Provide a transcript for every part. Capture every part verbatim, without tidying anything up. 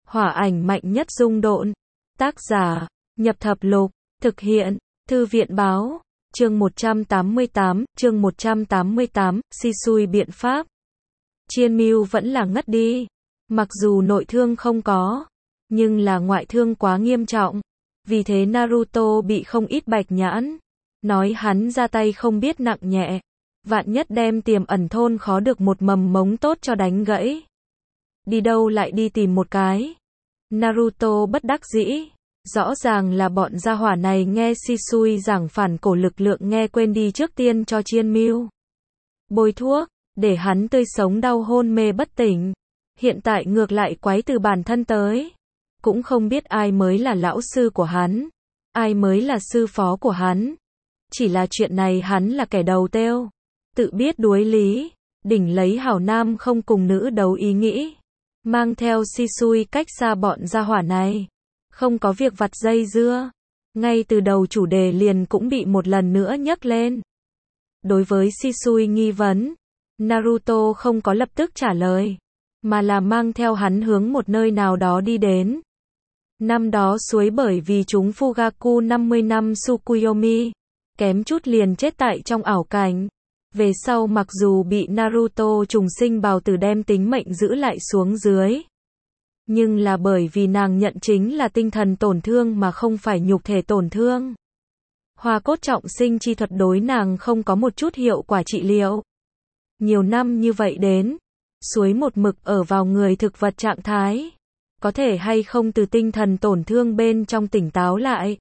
Hỏa ảnh mạnh nhất dung độn. Tác giả, Nhập Thập Lục, thực hiện, Thư viện báo, chương một trăm tám mươi tám, chương một trăm tám mươi tám, Shisui biện pháp. Chiên Mưu vẫn là ngất đi. Mặc dù nội thương không có, nhưng là ngoại thương quá nghiêm trọng. Vì thế Naruto bị không ít bạch nhãn. Nói hắn ra tay không biết nặng nhẹ. Vạn nhất đem Tiềm Ẩn thôn khó được một mầm mống tốt cho đánh gãy. Đi đâu lại đi tìm một cái. Naruto bất đắc dĩ. Rõ ràng là bọn gia hỏa này nghe Shisui giảng phản cổ lực lượng nghe quên đi trước tiên cho Chiên Mưu bôi thuốc, để hắn tươi sống đau hôn mê bất tỉnh. Hiện tại ngược lại quái từ bản thân tới. Cũng không biết ai mới là lão sư của hắn. Ai mới là sư phó của hắn. Chỉ là chuyện này hắn là kẻ đầu têu. Tự biết đuối lý. Đỉnh lấy hảo nam không cùng nữ đấu ý nghĩ. Mang theo Shisui cách xa bọn gia hỏa này. Không có việc vặt dây dưa. Ngay từ đầu chủ đề liền cũng bị một lần nữa nhắc lên. Đối với Shisui nghi vấn, Naruto không có lập tức trả lời, mà là mang theo hắn hướng một nơi nào đó đi đến. Năm đó suối bởi vì chúng Fugaku năm mươi năm Tsukuyomi, kém chút liền chết tại trong ảo cảnh. Về sau mặc dù bị Naruto trùng sinh bào tử đem tính mệnh giữ lại xuống dưới. Nhưng là bởi vì nàng nhận chính là tinh thần tổn thương mà không phải nhục thể tổn thương. Hoa cốt trọng sinh chi thuật đối nàng không có một chút hiệu quả trị liệu. Nhiều năm như vậy đến, suối một mực ở vào người thực vật trạng thái. Có thể hay không từ tinh thần tổn thương bên trong tỉnh táo lại.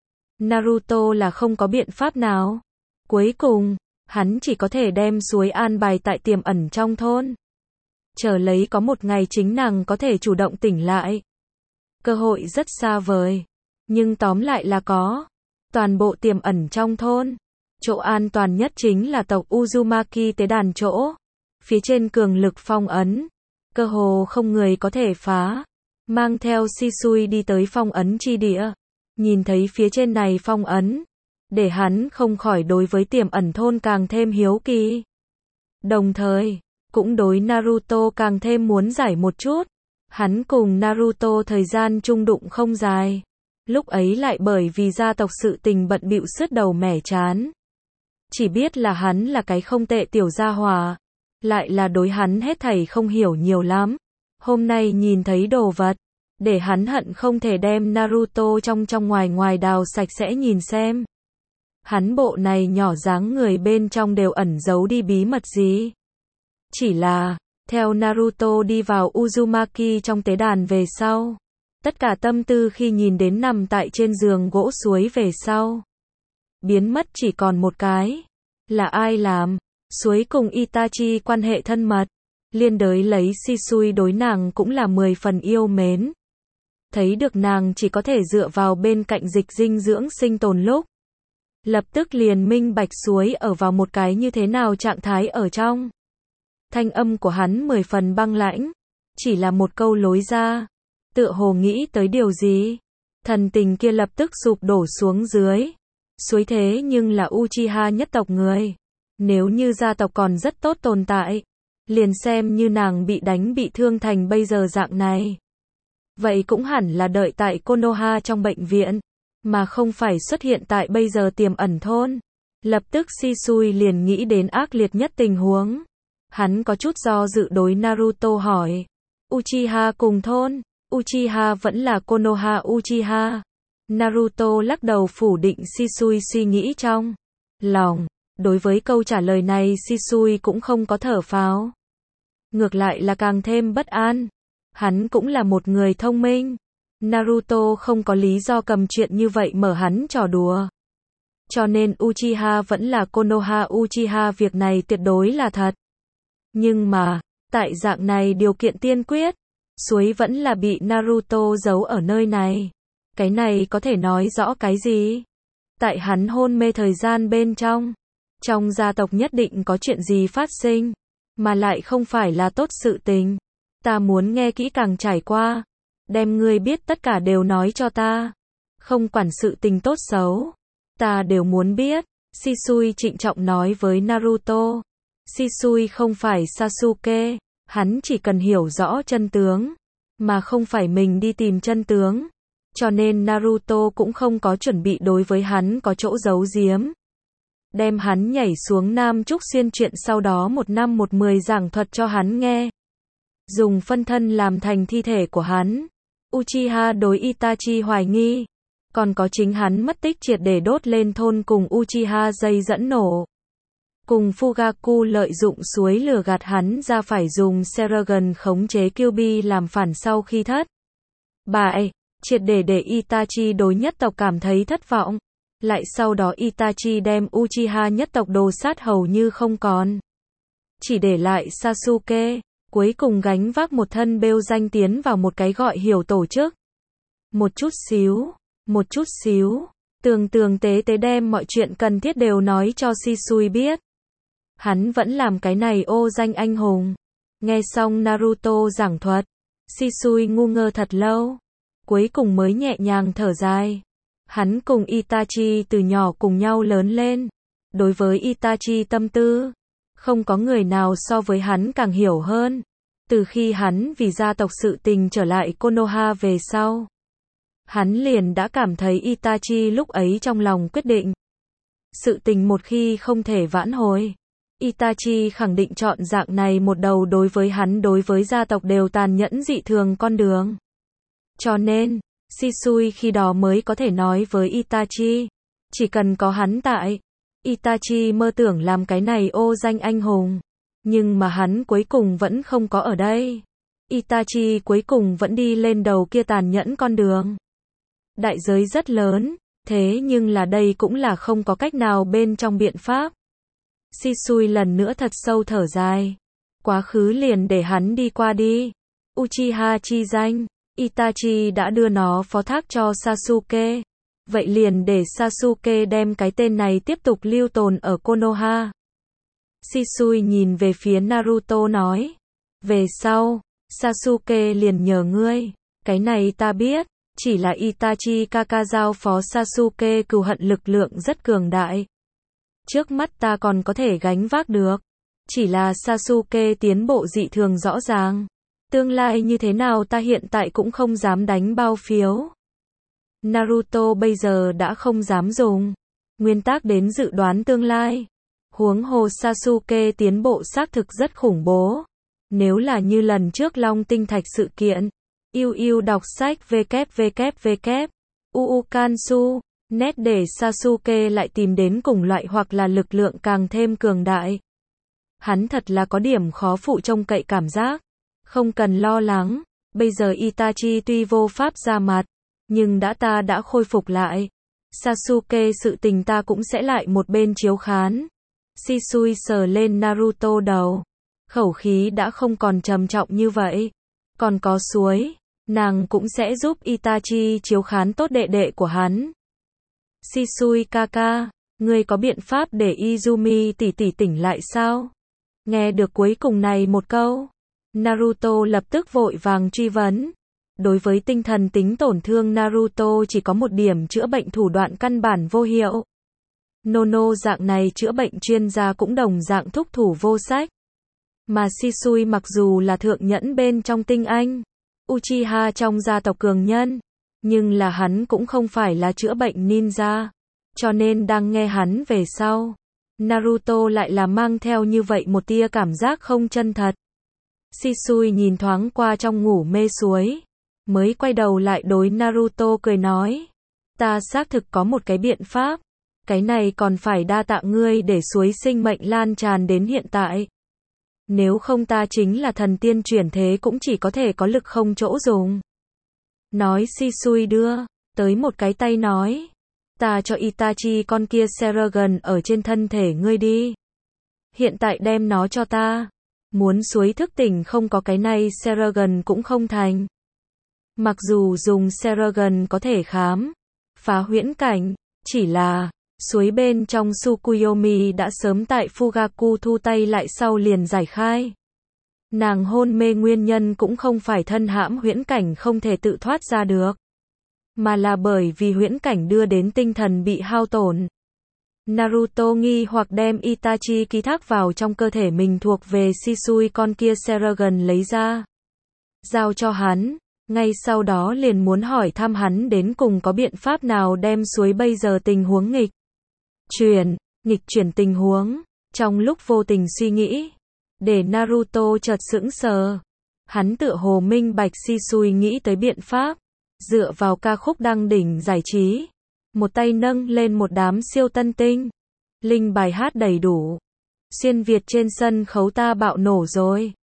Naruto là không có biện pháp nào. Cuối cùng, hắn chỉ có thể đem suối an bài tại Tiềm Ẩn trong thôn. Chờ lấy có một ngày chính nàng có thể chủ động tỉnh lại. Cơ hội rất xa vời. Nhưng tóm lại là có. Toàn bộ Tiềm Ẩn trong thôn. Chỗ an toàn nhất chính là tộc Uzumaki tế đàn chỗ. Phía trên cường lực phong ấn. Cơ hồ không người có thể phá. Mang theo Shisui đi tới phong ấn chi địa. Nhìn thấy phía trên này phong ấn. Để hắn không khỏi đối với Tiềm Ẩn thôn càng thêm hiếu kỳ. Đồng thời, cũng đối Naruto càng thêm muốn giải một chút. Hắn cùng Naruto thời gian chung đụng không dài. Lúc ấy lại bởi vì gia tộc sự tình bận bịu sứt đầu mẻ chán. Chỉ biết là hắn là cái không tệ tiểu gia hỏa. Lại là đối hắn hết thảy không hiểu nhiều lắm. Hôm nay nhìn thấy đồ vật. Để hắn hận không thể đem Naruto trong trong ngoài ngoài đào sạch sẽ nhìn xem. Hắn bộ này nhỏ dáng người bên trong đều ẩn giấu đi bí mật gì. Chỉ là, theo Naruto đi vào Uzumaki trong tế đàn về sau. Tất cả tâm tư khi nhìn đến nằm tại trên giường gỗ suối về sau. Biến mất chỉ còn một cái. Là ai làm? Suối cùng Itachi quan hệ thân mật. Liên đới lấy Shisui đối nàng cũng là mười phần yêu mến. Thấy được nàng chỉ có thể dựa vào bên cạnh dịch dinh dưỡng sinh tồn lúc. Lập tức liền minh bạch suối ở vào một cái như thế nào trạng thái ở trong. Thanh âm của hắn mười phần băng lãnh. Chỉ là một câu lối ra. Tựa hồ nghĩ tới điều gì. Thần tình kia lập tức sụp đổ xuống dưới. Suối thế nhưng là Uchiha nhất tộc người. Nếu như gia tộc còn rất tốt tồn tại. Liền xem như nàng bị đánh bị thương thành bây giờ dạng này. Vậy cũng hẳn là đợi tại Konoha trong bệnh viện. Mà không phải xuất hiện tại bây giờ Tiềm Ẩn thôn. Lập tức Shisui liền nghĩ đến ác liệt nhất tình huống. Hắn có chút do dự đối Naruto hỏi. Uchiha cùng thôn. Uchiha vẫn là Konoha Uchiha. Naruto lắc đầu phủ định Shisui suy nghĩ trong lòng. Đối với câu trả lời này Shisui cũng không có thở phào. Ngược lại là càng thêm bất an. Hắn cũng là một người thông minh. Naruto không có lý do cầm chuyện như vậy mở hắn trò đùa. Cho nên Uchiha vẫn là Konoha Uchiha, việc này tuyệt đối là thật. Nhưng mà, tại dạng này điều kiện tiên quyết, suối vẫn là bị Naruto giấu ở nơi này. Cái này có thể nói rõ cái gì? Tại hắn hôn mê thời gian bên trong, trong gia tộc nhất định có chuyện gì phát sinh, mà lại không phải là tốt sự tình. Ta muốn nghe kỹ càng trải qua, đem ngươi biết tất cả đều nói cho ta. Không quản sự tình tốt xấu, ta đều muốn biết. Shisui trịnh trọng nói với Naruto. Shisui không phải Sasuke, hắn chỉ cần hiểu rõ chân tướng. mà không phải mình đi tìm chân tướng. Cho nên Naruto cũng không có chuẩn bị đối với hắn có chỗ giấu giếm. Đem hắn nhảy xuống Nam Trúc Xuyên chuyện sau đó một năm một mười giảng thuật cho hắn nghe. Dùng phân thân làm thành thi thể của hắn. Uchiha đối Itachi hoài nghi. Còn có chính hắn mất tích triệt để đốt lên thôn cùng Uchiha dây dẫn nổ. Cùng Fugaku lợi dụng suối lửa gạt hắn ra phải dùng Sharingan khống chế Kyuubi làm phản sau khi thất bại, triệt để để Itachi đối nhất tộc cảm thấy thất vọng. Lại sau đó Itachi đem Uchiha nhất tộc đồ sát hầu như không còn. Chỉ để lại Sasuke, cuối cùng gánh vác một thân bêu danh tiến vào một cái gọi hiểu tổ chức. Một chút xíu, một chút xíu, tường tường tế tế đem mọi chuyện cần thiết đều nói cho Shisui biết. Hắn vẫn làm cái này ô danh anh hùng. Nghe xong Naruto giảng thuật, Shisui ngu ngơ thật lâu, cuối cùng mới nhẹ nhàng thở dài. Hắn cùng Itachi từ nhỏ cùng nhau lớn lên. Đối với Itachi tâm tư, không có người nào so với hắn càng hiểu hơn. Từ khi hắn vì gia tộc sự tình trở lại Konoha về sau, hắn liền đã cảm thấy Itachi lúc ấy trong lòng quyết định. Sự tình một khi không thể vãn hồi, Itachi khẳng định chọn dạng này một đầu đối với hắn đối với gia tộc đều tàn nhẫn dị thường con đường. Cho nên, Shisui khi đó mới có thể nói với Itachi, chỉ cần có hắn tại. Itachi mơ tưởng làm cái này ô danh anh hùng, nhưng mà hắn cuối cùng vẫn không có ở đây. Itachi cuối cùng vẫn đi lên đầu kia tàn nhẫn con đường. Đại giới rất lớn, thế nhưng là đây cũng là không có cách nào bên trong biện pháp. Shisui lần nữa thật sâu thở dài. Quá khứ liền để hắn đi qua đi. Uchiha chi danh, Itachi đã đưa nó phó thác cho Sasuke. Vậy liền để Sasuke đem cái tên này tiếp tục lưu tồn ở Konoha. Shisui nhìn về phía Naruto nói. Về sau, Sasuke liền nhờ ngươi. Cái này ta biết, chỉ là Itachi Kaka giao phó Sasuke cừu hận lực lượng rất cường đại. Trước mắt ta còn có thể gánh vác được. Chỉ là Sasuke tiến bộ dị thường rõ ràng. Tương lai như thế nào ta hiện tại cũng không dám đánh bao phiếu. Naruto bây giờ đã không dám dùng nguyên tắc đến dự đoán tương lai. Huống hồ Sasuke tiến bộ xác thực rất khủng bố. Nếu là như lần trước Long Tinh Thạch sự kiện, yêu yêu đọc sách www. Uukansu, net để Sasuke lại tìm đến cùng loại hoặc là lực lượng càng thêm cường đại. Hắn thật là có điểm khó phụ trông cậy cảm giác. Không cần lo lắng, bây giờ Itachi tuy vô pháp ra mặt, nhưng đã ta đã khôi phục lại. Sasuke sự tình ta cũng sẽ lại một bên chiếu khán. Shisui sờ lên Naruto đầu. Khẩu khí đã không còn trầm trọng như vậy. Còn có suối, nàng cũng sẽ giúp Itachi chiếu khán tốt đệ đệ của hắn. Shisui Kaka, ngươi có biện pháp để Izumi tỷ tỷ tỉnh lại sao? Nghe được cuối cùng này một câu, Naruto lập tức vội vàng truy vấn. Đối với tinh thần tính tổn thương Naruto chỉ có một điểm chữa bệnh thủ đoạn căn bản vô hiệu. Nono dạng này chữa bệnh chuyên gia cũng đồng dạng thúc thủ vô sách. Mà Shisui mặc dù là thượng nhẫn bên trong tinh anh, Uchiha trong gia tộc cường nhân, nhưng là hắn cũng không phải là chữa bệnh ninja. Cho nên đang nghe hắn về sau, Naruto lại là mang theo như vậy một tia cảm giác không chân thật. Shisui nhìn thoáng qua trong ngủ mê suối, mới quay đầu lại đối Naruto cười nói. Ta xác thực có một cái biện pháp. Cái này còn phải đa tạ ngươi để suối sinh mệnh lan tràn đến hiện tại. Nếu không ta chính là thần tiên chuyển thế cũng chỉ có thể có lực không chỗ dùng. Nói Shisui đưa tới một cái tay nói. Ta cho Itachi con kia Sharingan ở trên thân thể ngươi đi. Hiện tại đem nó cho ta. Muốn suối thức tỉnh không có cái này Sharingan cũng không thành. Mặc dù dùng Sharingan có thể khám phá huyễn cảnh, chỉ là suối bên trong Tsukuyomi đã sớm tại Fugaku thu tay lại sau liền giải khai. Nàng hôn mê nguyên nhân cũng không phải thân hãm huyễn cảnh không thể tự thoát ra được, mà là bởi vì huyễn cảnh đưa đến tinh thần bị hao tổn. Naruto nghi hoặc đem Itachi ký thác vào trong cơ thể mình thuộc về Shisui con kia Sharingan lấy ra, giao cho hắn. Ngay sau đó liền muốn hỏi thăm hắn đến cùng có biện pháp nào đem suối bây giờ tình huống nghịch chuyển, nghịch chuyển tình huống. Trong lúc vô tình suy nghĩ, để Naruto chợt sững sờ. Hắn tựa hồ minh bạch Shisui nghĩ tới biện pháp, dựa vào ca khúc đăng đỉnh giải trí, một tay nâng lên một đám siêu tân tinh, linh bài hát đầy đủ. Xuyên Việt trên sân khấu ta bạo nổ rồi.